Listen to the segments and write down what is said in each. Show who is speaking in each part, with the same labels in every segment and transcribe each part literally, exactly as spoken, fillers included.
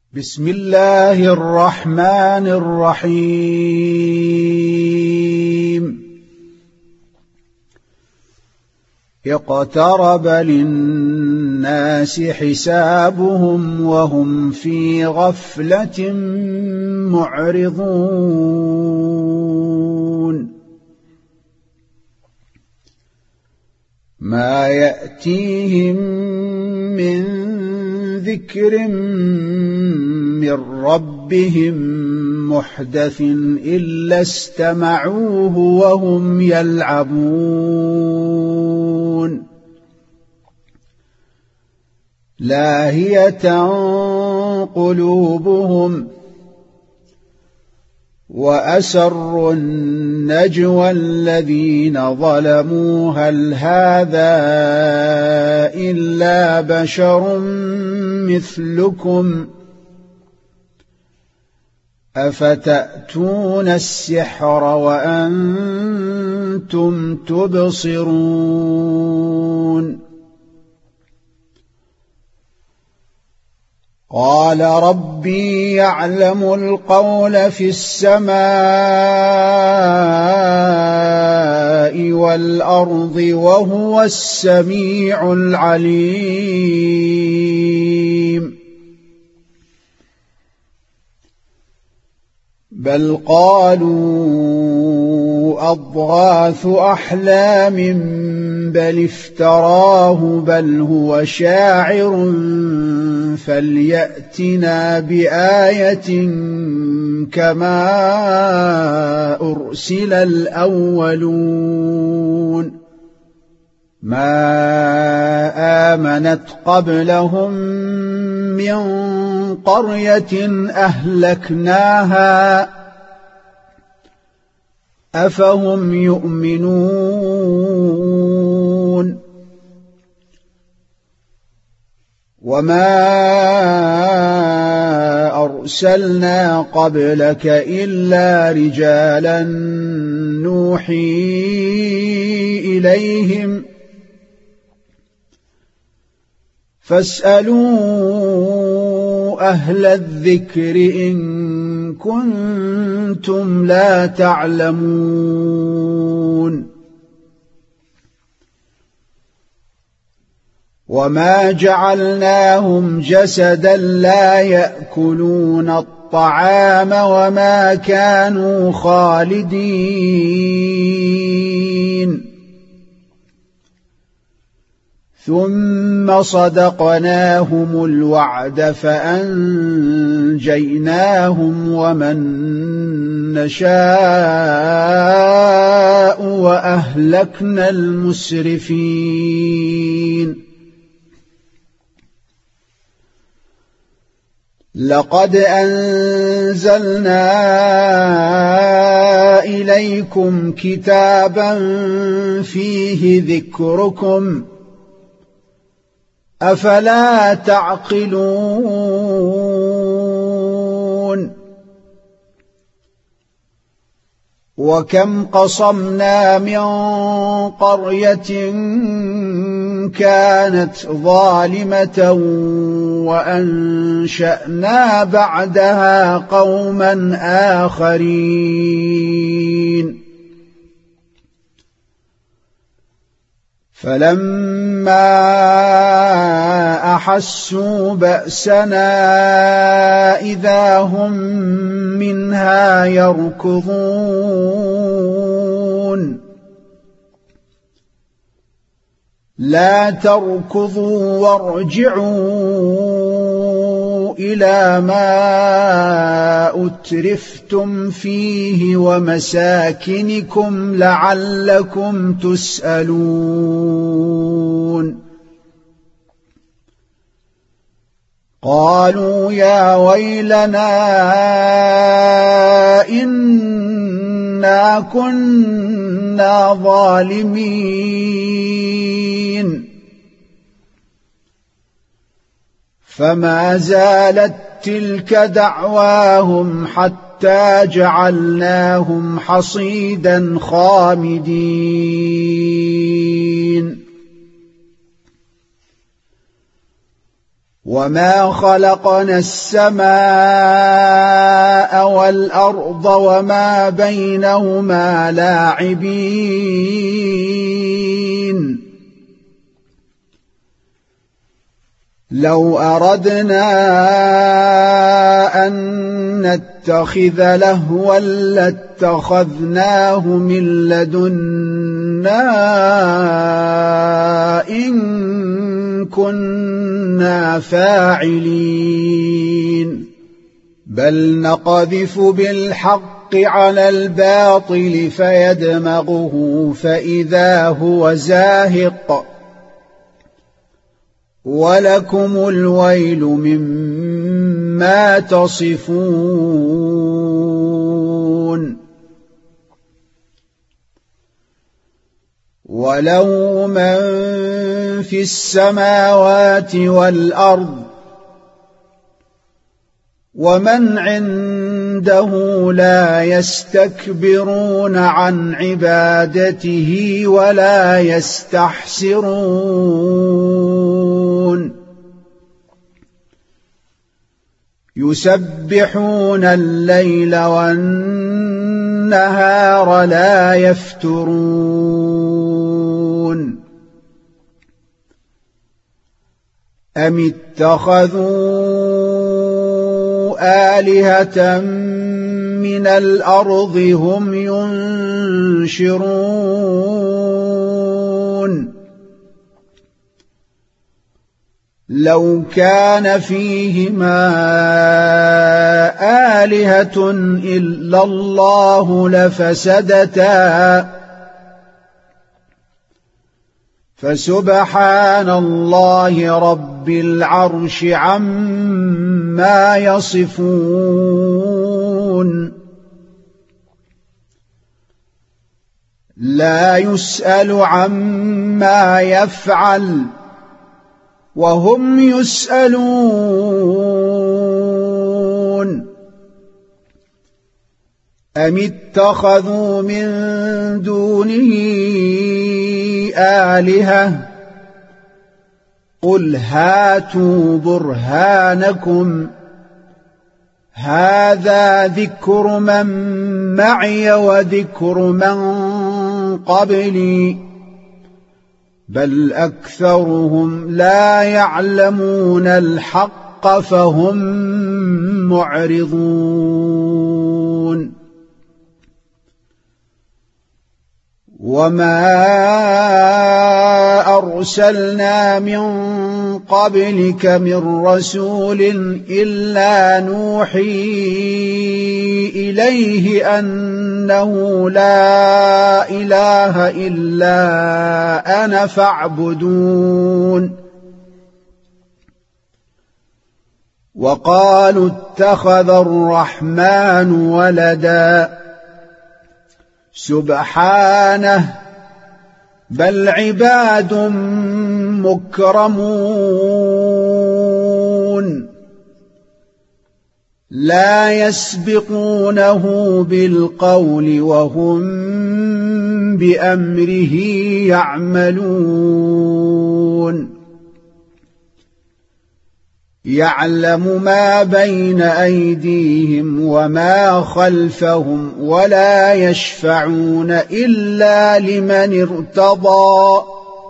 Speaker 1: بسم الله الرحمن الرحيم اقترب للناس حسابهم وهم في غفلة معرضون ما يأتيهم من ذكر من ربهم محدث إلا استمعوه وهم يلعبون لاهية قلوبهم وأسروا النجوى الذين ظلموا هل هذا إلا بشر مثلكم أفتأتون السحر وأنتم تبصرون قال ربي يعلم القول في السماء والأرض وهو السميع العليم بل قالوا أضغاث أحلام بل افتراه بل هو شاعر فليأتنا بآية كما أرسل الأولون ما آمنت قبلهم من قرية أهلكناها أفهم يؤمنون وما أرسلنا قبلك إلا رجالا نوحي إليهم فاسألوا أهل الذكر إن كنتم لا تعلمون وما جعلناهم جسدا لا يأكلون الطعام وما كانوا خالدين ثم صدقناهم الوعد فأنجيناهم ومن نشاء وأهلكنا المسرفين لقد أنزلنا إليكم كتابا فيه ذكركم أفلا تعقلون وكم قصمنا من قرية كانت ظالمة وأنشأنا بعدها قوما آخرين فلما أحسوا بأسنا إذا هم منها يركضون لا تركضوا وارجعوا إلى ما أترفتم فيه ومساكنكم لعلكم تسألون قالوا يا ويلنا إنا كنا ظالمين فما زالت تلك دعواهم حتى جعلناهم حصيدا خامدين وما خلقنا السماء والأرض وما بينهما لاعبين لو أردنا أن نتخذ لهوا لاتخذناه من لدنا إن كنا فاعلين بل نقذف بالحق على الباطل فيدمغه فإذا هو زاهق ولكم الويل مما تصفون وله من في السماوات والأرض ومن عنده لا يستكبرون عن عبادته ولا يستحسرون يسبحون الليل والنهار لا يفترون أم اتخذوا آلهة من الأرض هم ينشرون لو كان فيهما آلهة إلا الله لفسدتا فسبحان الله رب العرش عما يصفون لا يسأل عما يفعل وهم يسألون أم اتخذوا من دونه آلهة قل هاتوا برهانكم هذا ذكر من معي وذكر من قبلي بل أكثرهم لا يعلمون الحق فهم معرضون وما أرسلنا من قبلك من رسول إلا نوحي إليه أنه لا إله إلا أنا فاعبدون وقالوا اتخذ الرحمن ولدا سبحانه بل عباد مكرمون لا يسبقونه بالقول وهم بأمره يعملون يعلم ما بين أيديهم وما خلفهم ولا يشفعون إلا لمن ارتضى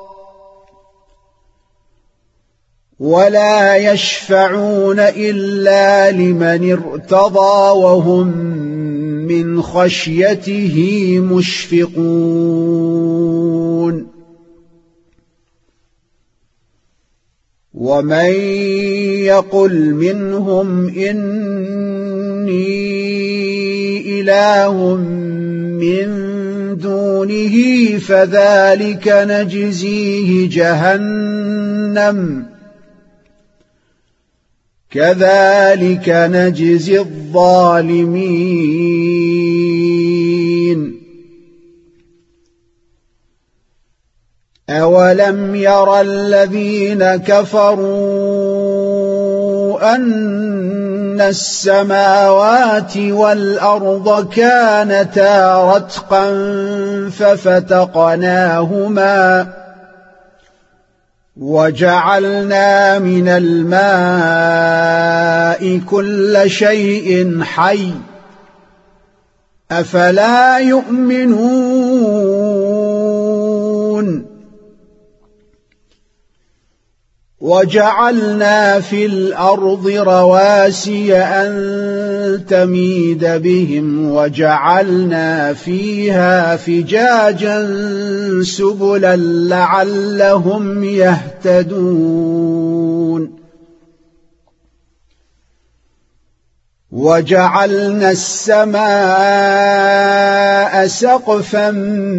Speaker 1: ولا يشفعون إلا لمن ارتضى وهم من خشيته مشفقون ومن يقل منهم إني إله من دونه فذلك نجزيه جهنم كذلك نجزي الظالمين أولم ير الذين كفروا أن السماوات والأرض كانتا رتقا ففتقناهما وجعلنا من الماء كل شيء حي أفلا يؤمنون وجعلنا في الأرض رواسي أن تميد بهم وجعلنا فيها فجاجا سبلا لعلهم يهتدون وجعلنا السماء سقفا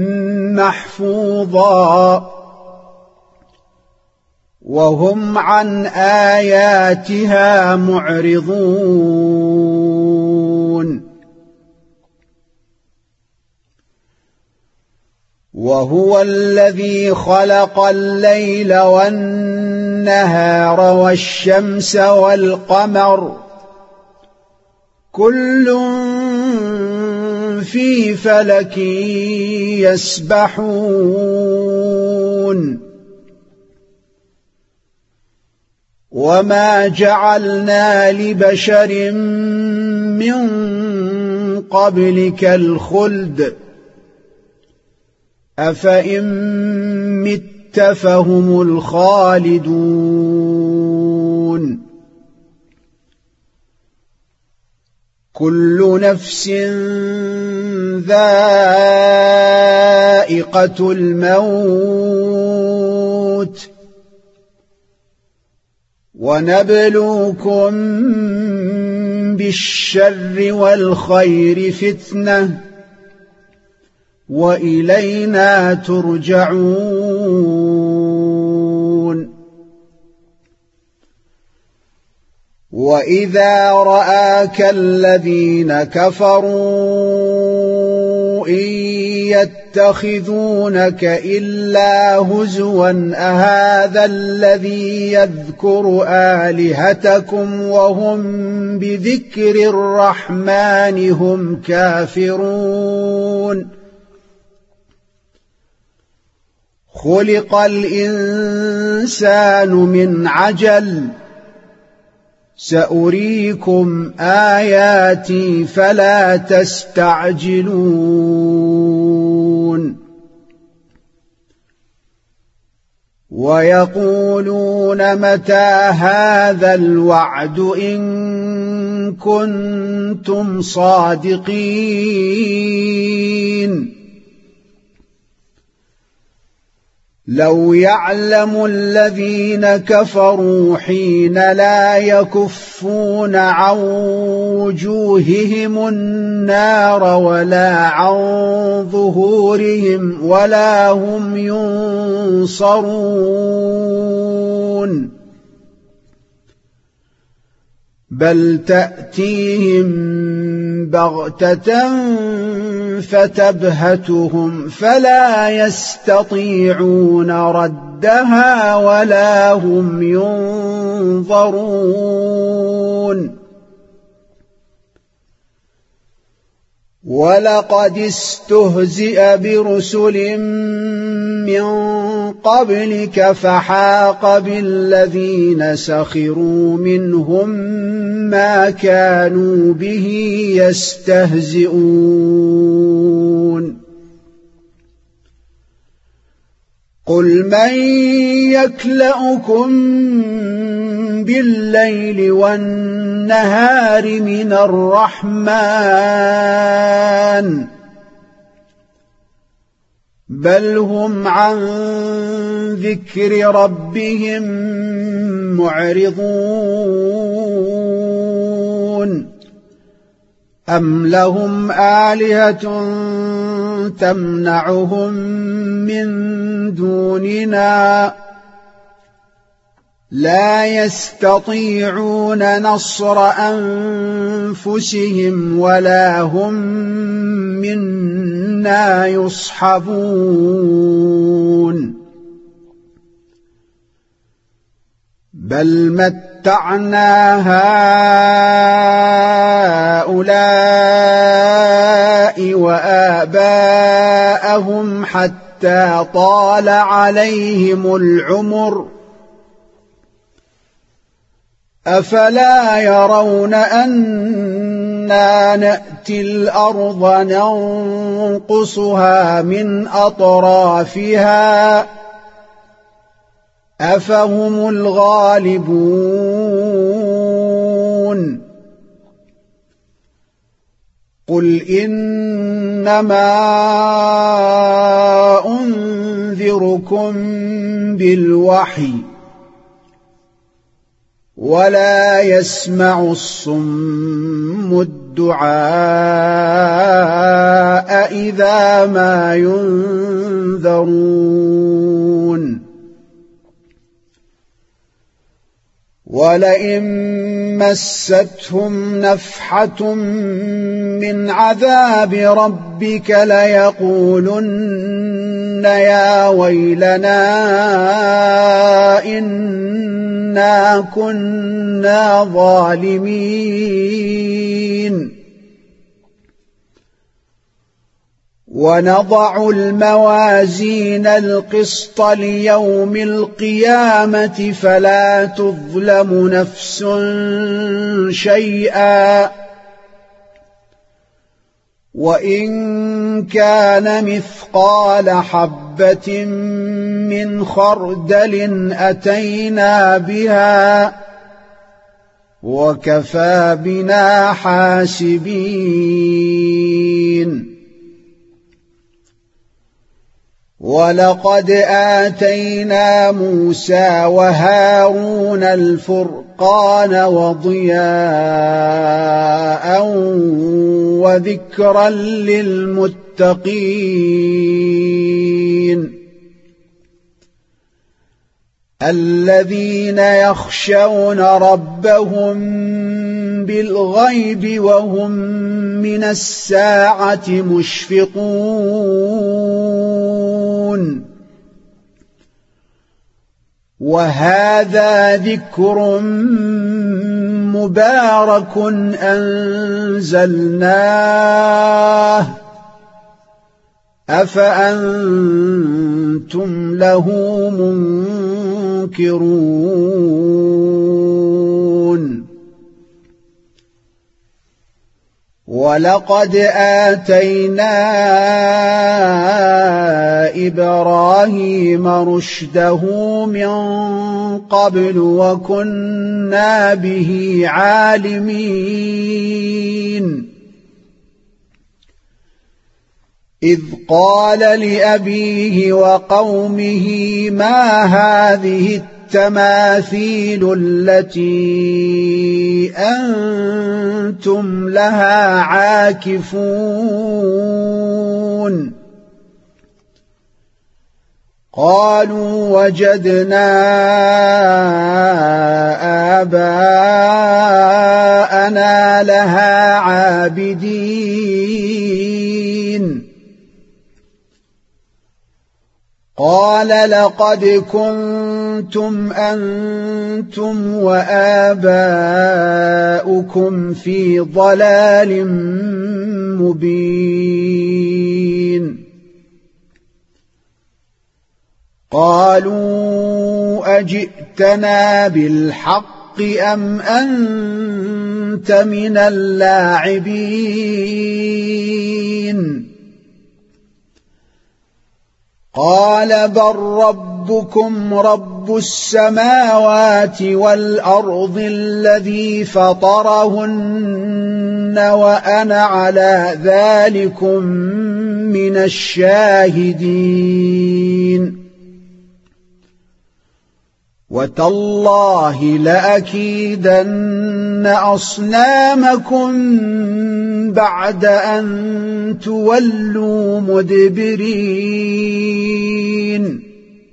Speaker 1: محفوظا وهم عن آياتها معرضون وهو الذي خلق الليل والنهار والشمس والقمر كل في فلك يسبحون وما جعلنا لبشر من قبلك الخلد أفإن مت فهم الخالدون كل نفس ذائقة الموت ونبلوكم بالشر والخير فتنة وإلينا ترجعون وإذا رآك الذين كفروا إن يتخذونك إلا هزوا أهذا الذي يذكر آلهتكم وهم بذكر الرحمن هم كافرون خلق الإنسان من عجل سأريكم آياتي فلا تستعجلون ويقولون متى هذا الوعد إن كنتم صادقين لو يعلم الذين كفروا حين لا يكفون عن وجوههم النار ولا عن ظهورهم ولا هم ينصرون بل تأتيهم بغتة فتبهتهم فلا يستطيعون ردها ولا هم ينظرون ولقد استهزئ برسل من قبلك فحاق بالذين سخروا منهم ما كانوا به يستهزئون قل من يكلؤكم بالليل والنهار من الرحمن بل هم عن ذكر ربهم معرضون أم لهم آلهة تمنعهم من دوننا لا يستطيعون نصر أنفسهم ولا هم منا يصحبون بل متعنا هؤلاء وآباءهم حتى طال عليهم العمر أفلا يرون أنا نأتي الأرض ننقصها من أطرافها أفهم الغالبون قل إنما أنذركم بالوحي ولا يسمع الصم الدعاء إذا ما ينذرون ولئن مستهم نفحة من عذاب ربك ليقولن يا ويلنا إنا كنا ظالمين ونضع الموازين القسط ليوم القيامة فلا تظلم نفس شيئا وإن كان مثقال حبة من خردل أتينا بها وكفى بنا حاسبين ولقد آتينا موسى وهارون الفرقان وضياء وذكرا للمتقين الذين يخشون ربهم بالغيب وهم من الساعة مشفقون وهذا ذكر مبارك أنزلناه أفأنتم له منكرون ولقد آتينا إبراهيم رشده من قبل وكنا به عالمين إذ قال لأبيه وقومه ما هذه التماثيل التي أنتم لها عاكفون قالوا وجدنا آباءنا لها عابدين قال لقد كنتم أنتم وآباؤكم في ضلال مبين قالوا أجئتنا بالحق أم أنت من اللاعبين قال بل ربكم رب السماوات والأرض الذي فطرهن وأنا على ذلكم من الشاهدين وتالله لأكيدن أصنامكم بعد أن تولوا مدبرين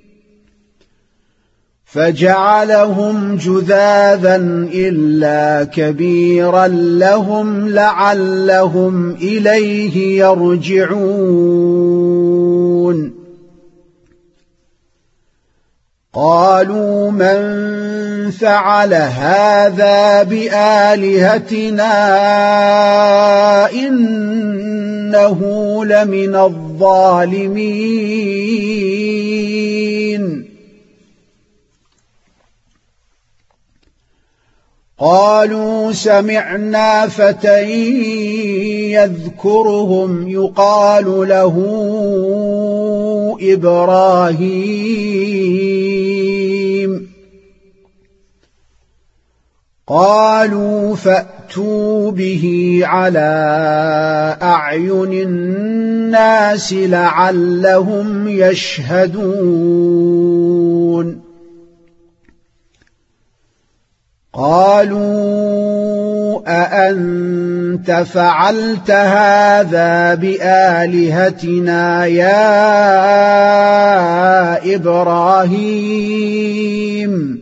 Speaker 1: فجعلهم جذاذا إلا كبيرا لهم لعلهم إليه يرجعون قالوا من فعل هذا بآلهتنا إنه لمن الظالمين قالوا سمعنا فتى يذكرهم يقال له إبراهيم قالوا فأتوا به على أعين الناس لعلهم يشهدون قالوا أأنت فعلت هذا بآلهتنا يا إبراهيم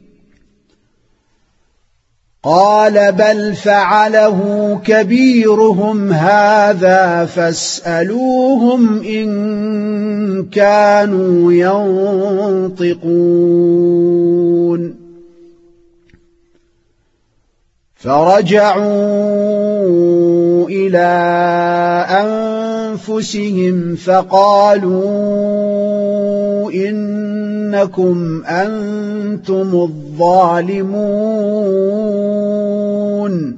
Speaker 1: قال بل فعله كبيرهم هذا فاسألوهم إن كانوا ينطقون فرجعوا إلى أنفسهم فقالوا إنكم أنتم الظالمون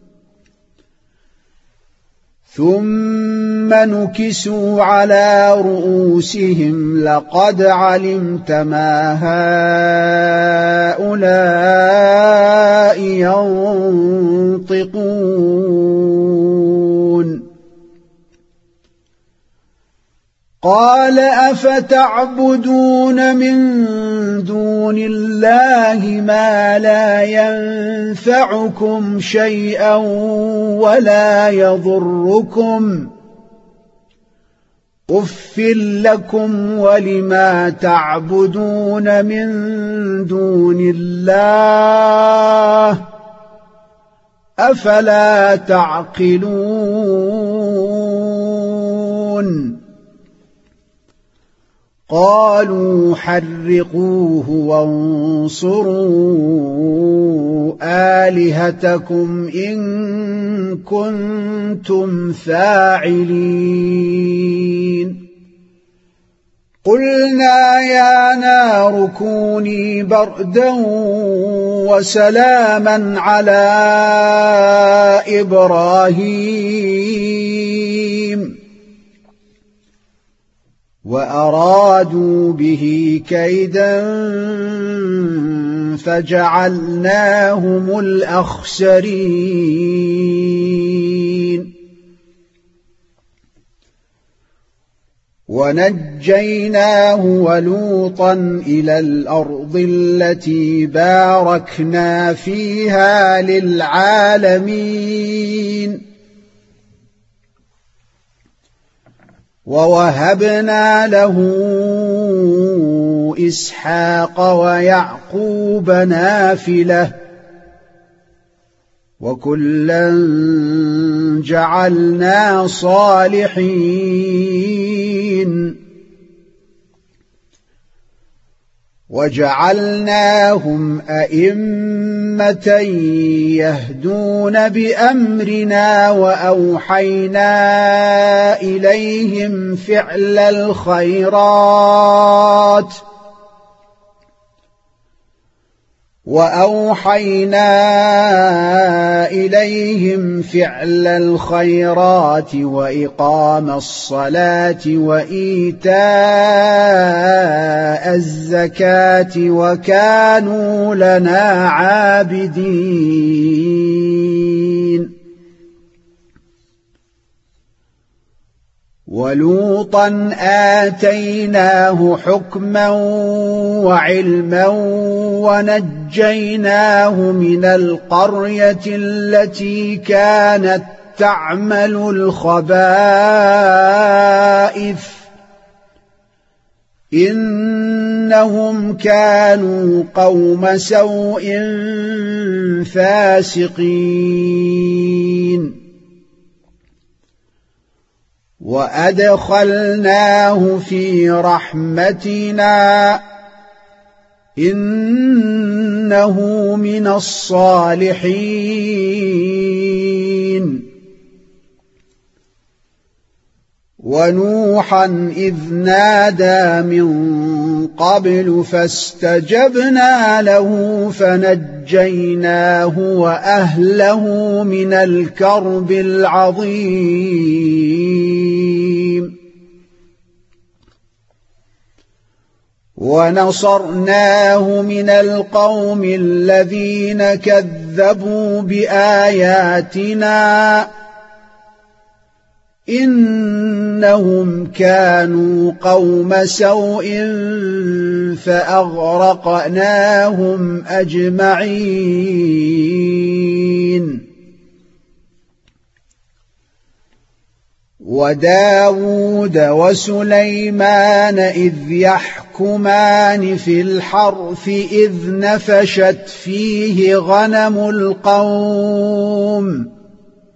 Speaker 1: ثم نكسوا على رؤوسهم لقد علمت ما هؤلاء ينطقون قال أفتعبدون من دون الله ما لا ينفعكم شيئا ولا يضركم أف لكم ولما تعبدون من دون الله أفلا تعقلون قالوا حرقوه وانصروا آلهتكم إن كنتم فاعلين قلنا يا نار كوني بردا وسلاما على إبراهيم وأرادوا به كيدا فجعلناهم الأخسرين ونجيناه ولوطا إلى الأرض التي باركنا فيها للعالمين ووهبنا له إسحاق ويعقوب نافلة وكلا جعلنا صالحين وجعلناهم أئمة يهدون بأمرنا وأوحينا إليهم فعل الخيرات وأوحينا إليهم فعل الخيرات وإقام الصلاة وإيتاء الزكاة وكانوا لنا عابدين ولوطا آتيناه حكما وعلما ونجيناه من القرية التي كانت تعمل الخبائث إنهم كانوا قوم سوء فاسقين وأدخلناه في رحمتنا إنه من الصالحين ونوحا إذ نادى من قبل فاستجبنا له فنجيناه وأهله من الكرب العظيم ونصرناه من القوم الذين كذبوا بآياتنا إنهم كانوا قوم سوء فأغرقناهم أجمعين وداود وسليمان إذ يحكمان في الحرث إذ نفشت فيه غنم القوم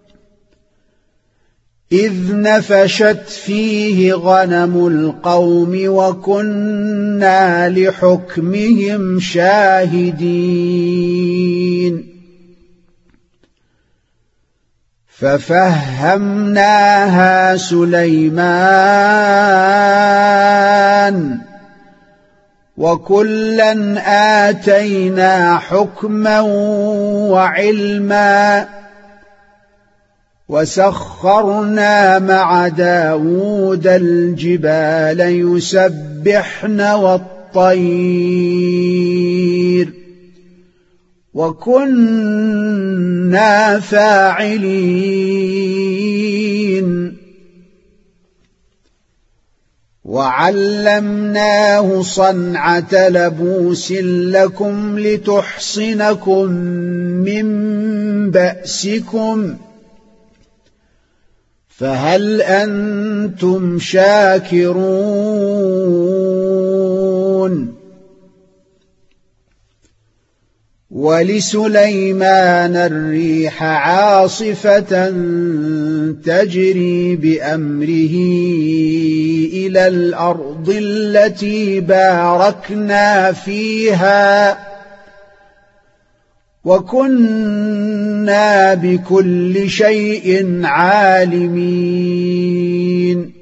Speaker 1: إذ نفشت فيه غنم القوم وكنا لحكمهم شاهدين ففهمناها سليمان وكلا آتينا حكما وعلما وسخرنا مع داود الجبال يسبحن والطير وكنا فاعلين وعلمناه صنعة لبوس لكم لتحصنكم من بأسكم فهل أنتم شاكرون ولسليمان الريح عاصفة تجري بأمره إلى الأرض التي باركنا فيها وكنا بكل شيء عالمين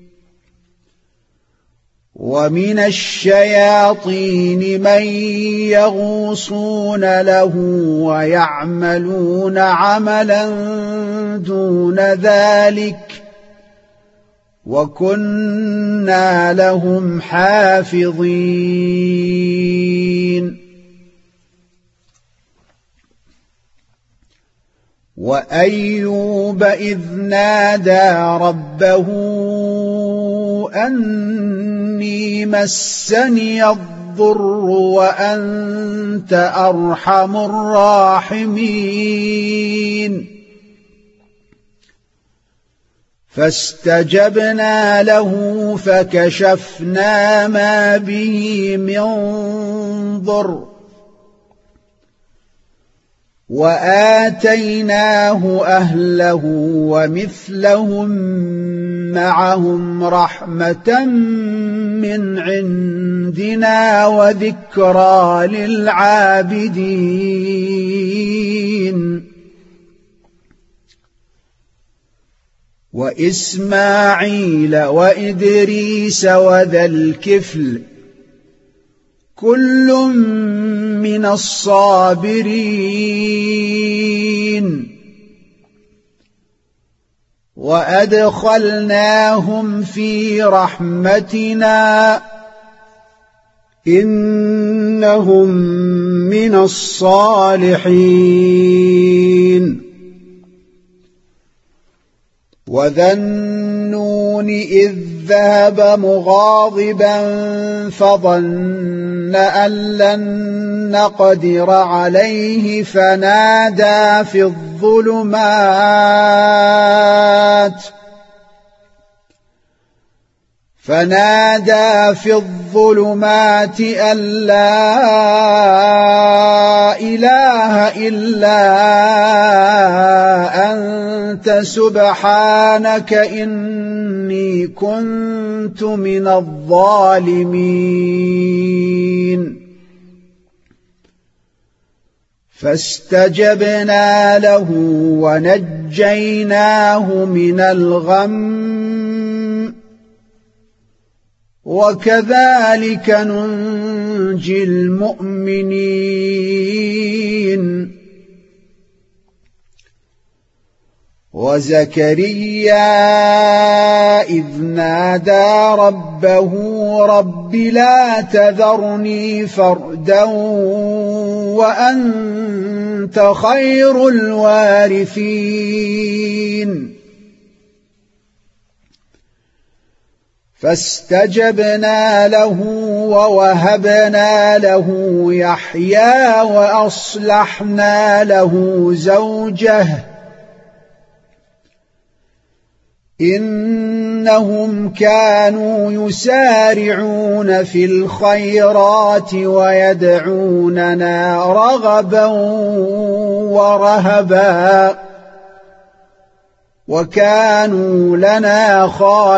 Speaker 1: ومن الشياطين من يغوصون له ويعملون عملا دون ذلك وكنا لهم حافظين وأيوب إذ نادى ربه أني مسني الضر وأنت أرحم الراحمين فاستجبنا له فكشفنا ما به من ضر وآتيناه أهله ومثلهم معهم رحمة من عندنا وذكرى للعابدين وإسماعيل وإدريس وذا الكفل كل من الصابرين وأدخلناهم في رحمتنا إنهم من الصالحين وذا النون إذ ذهب مغاضبا فظن أن لن نقدر عليه فنادى في الظلمات فنادى في الظلمات أن لا إله إلا أنت سبحانك إني كنت من الظالمين فاستجبنا له ونجيناه من الغم وكذلك ننجي المؤمنين. وزكريا إذ نادى ربه رب لا تذرني فردا وأنت خير الوارثين. فاستجبنا له ووهبنا له يحيى وأصلحنا له زوجه إنهم كانوا يسارعون في الخيرات ويدعوننا رغبا ورهبا وكانوا لنا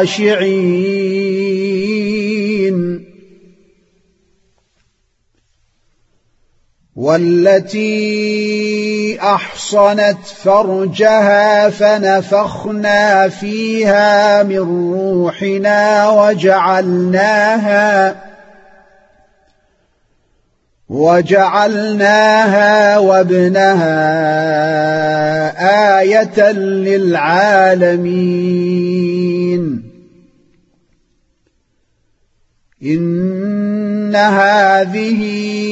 Speaker 1: خاشعين. والتي أحصنت فرجها فنفخنا فيها من روحنا وجعلناها وجعلناها وابنها آية للعالمين. إن هذه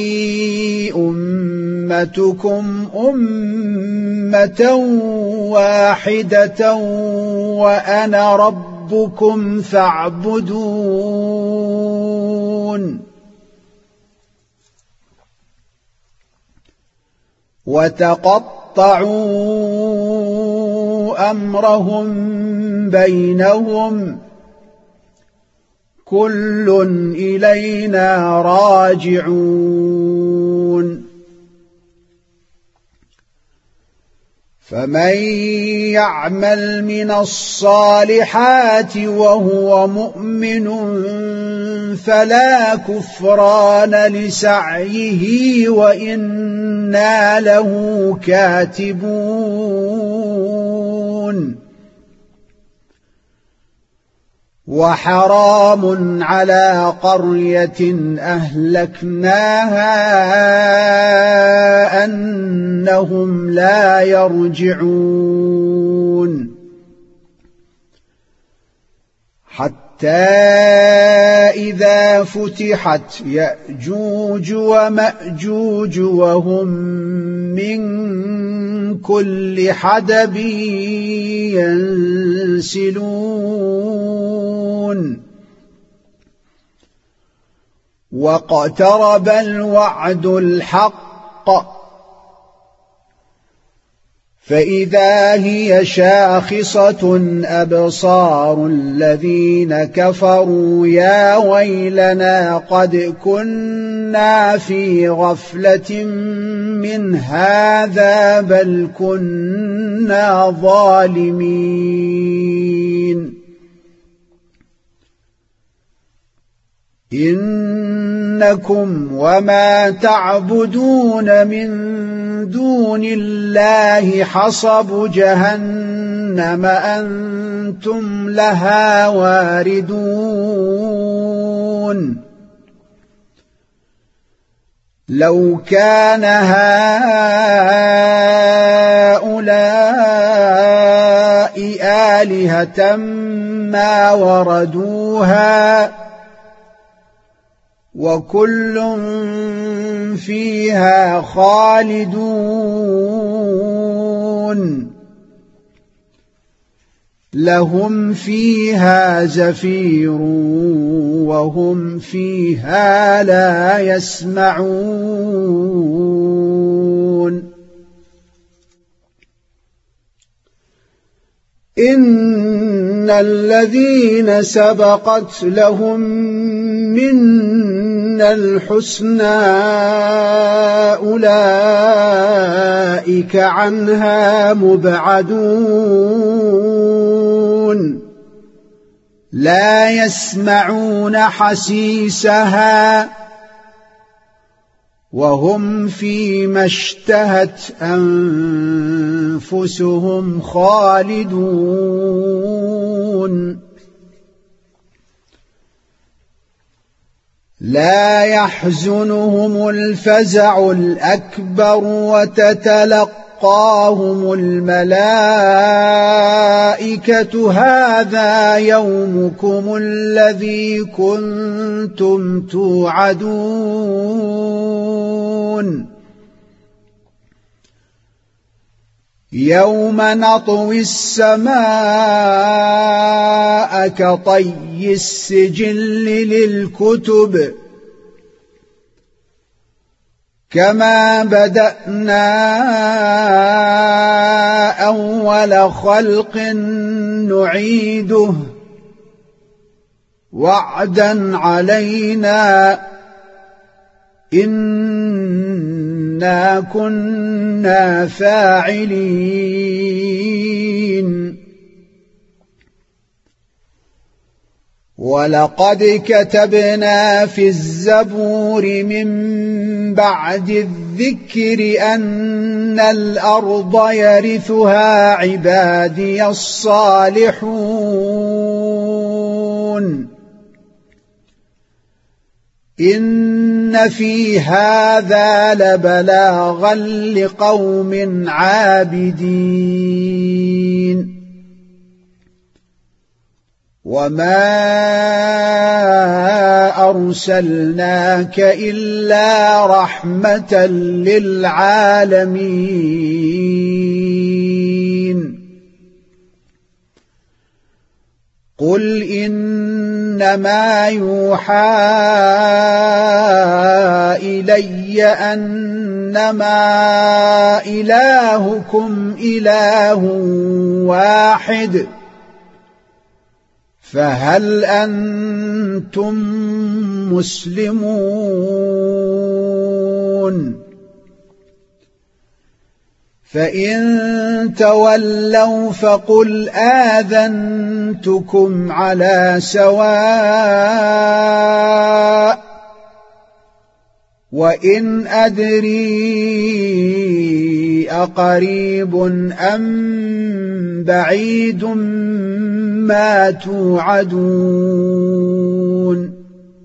Speaker 1: أمتكم أمة واحدة وأنا ربكم فاعبدون. وتقطعوا أمرهم بينهم كل إلينا راجعون. فمن يعمل من الصالحات وهو مؤمن فلا كفران لسعيه وإنا له كاتبون. وحرام على قرية أهلكناها أنهم لا يرجعون. حتى إذا فتحت يأجوج ومأجوج وهم من كل حدب ينسلون. واقترب الوعد الحق فإذا هي شاخصة أبصار الذين كفروا يا ويلنا قد كنا في غفلة من هذا بل كنا ظالمين. إنكم وما تعبدون من دون الله حصب جهنم أنتم لها واردون. لو كان هؤلاء آلهة ما وردوها وكل فيها خالدون. لهم فيها زفير وهم فيها لا يسمعون. إن الذين سبقت لهم منا الحسنى أولئك عنها مبعدون. لا يسمعون حسيسها وهم فيما اشتهت أنفسهم خالدون. لا يحزنهم الفزع الأكبر وتتلقاهم الملائكة هذا يومكم الذي كنتم توعدون يوم نطوي السماء كطي السجل للكتب كما بدأنا أول خلق نعيده وعدا علينا إنا كنا فاعلين ولقد كتبنا في الزبور من بعد الذكر أن الأرض يرثها عبادي الصالحون إن في هذا لبلاغا لقوم عابدين وما أرسلناك إلا رحمة للعالمين قل إنما يوحى إلي أنما إلهكم إله واحد فهل أنتم مسلمون فإن تولوا فقل آذنتكم على سواء وإن أدري أقريب أم بعيد ما توعدون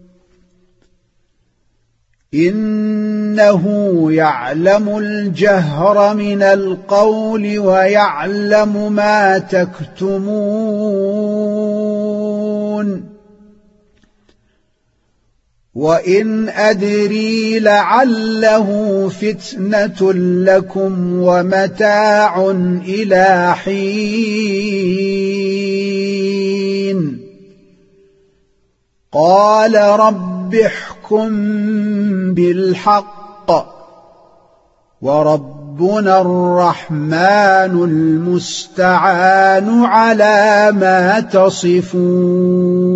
Speaker 1: إنه يعلم الجهر من القول ويعلم ما تكتمون وإن أدري لعله فتنة لكم ومتاع إلى حين قال رب احكم بالحق وربنا الرحمن المستعان على ما تصفون.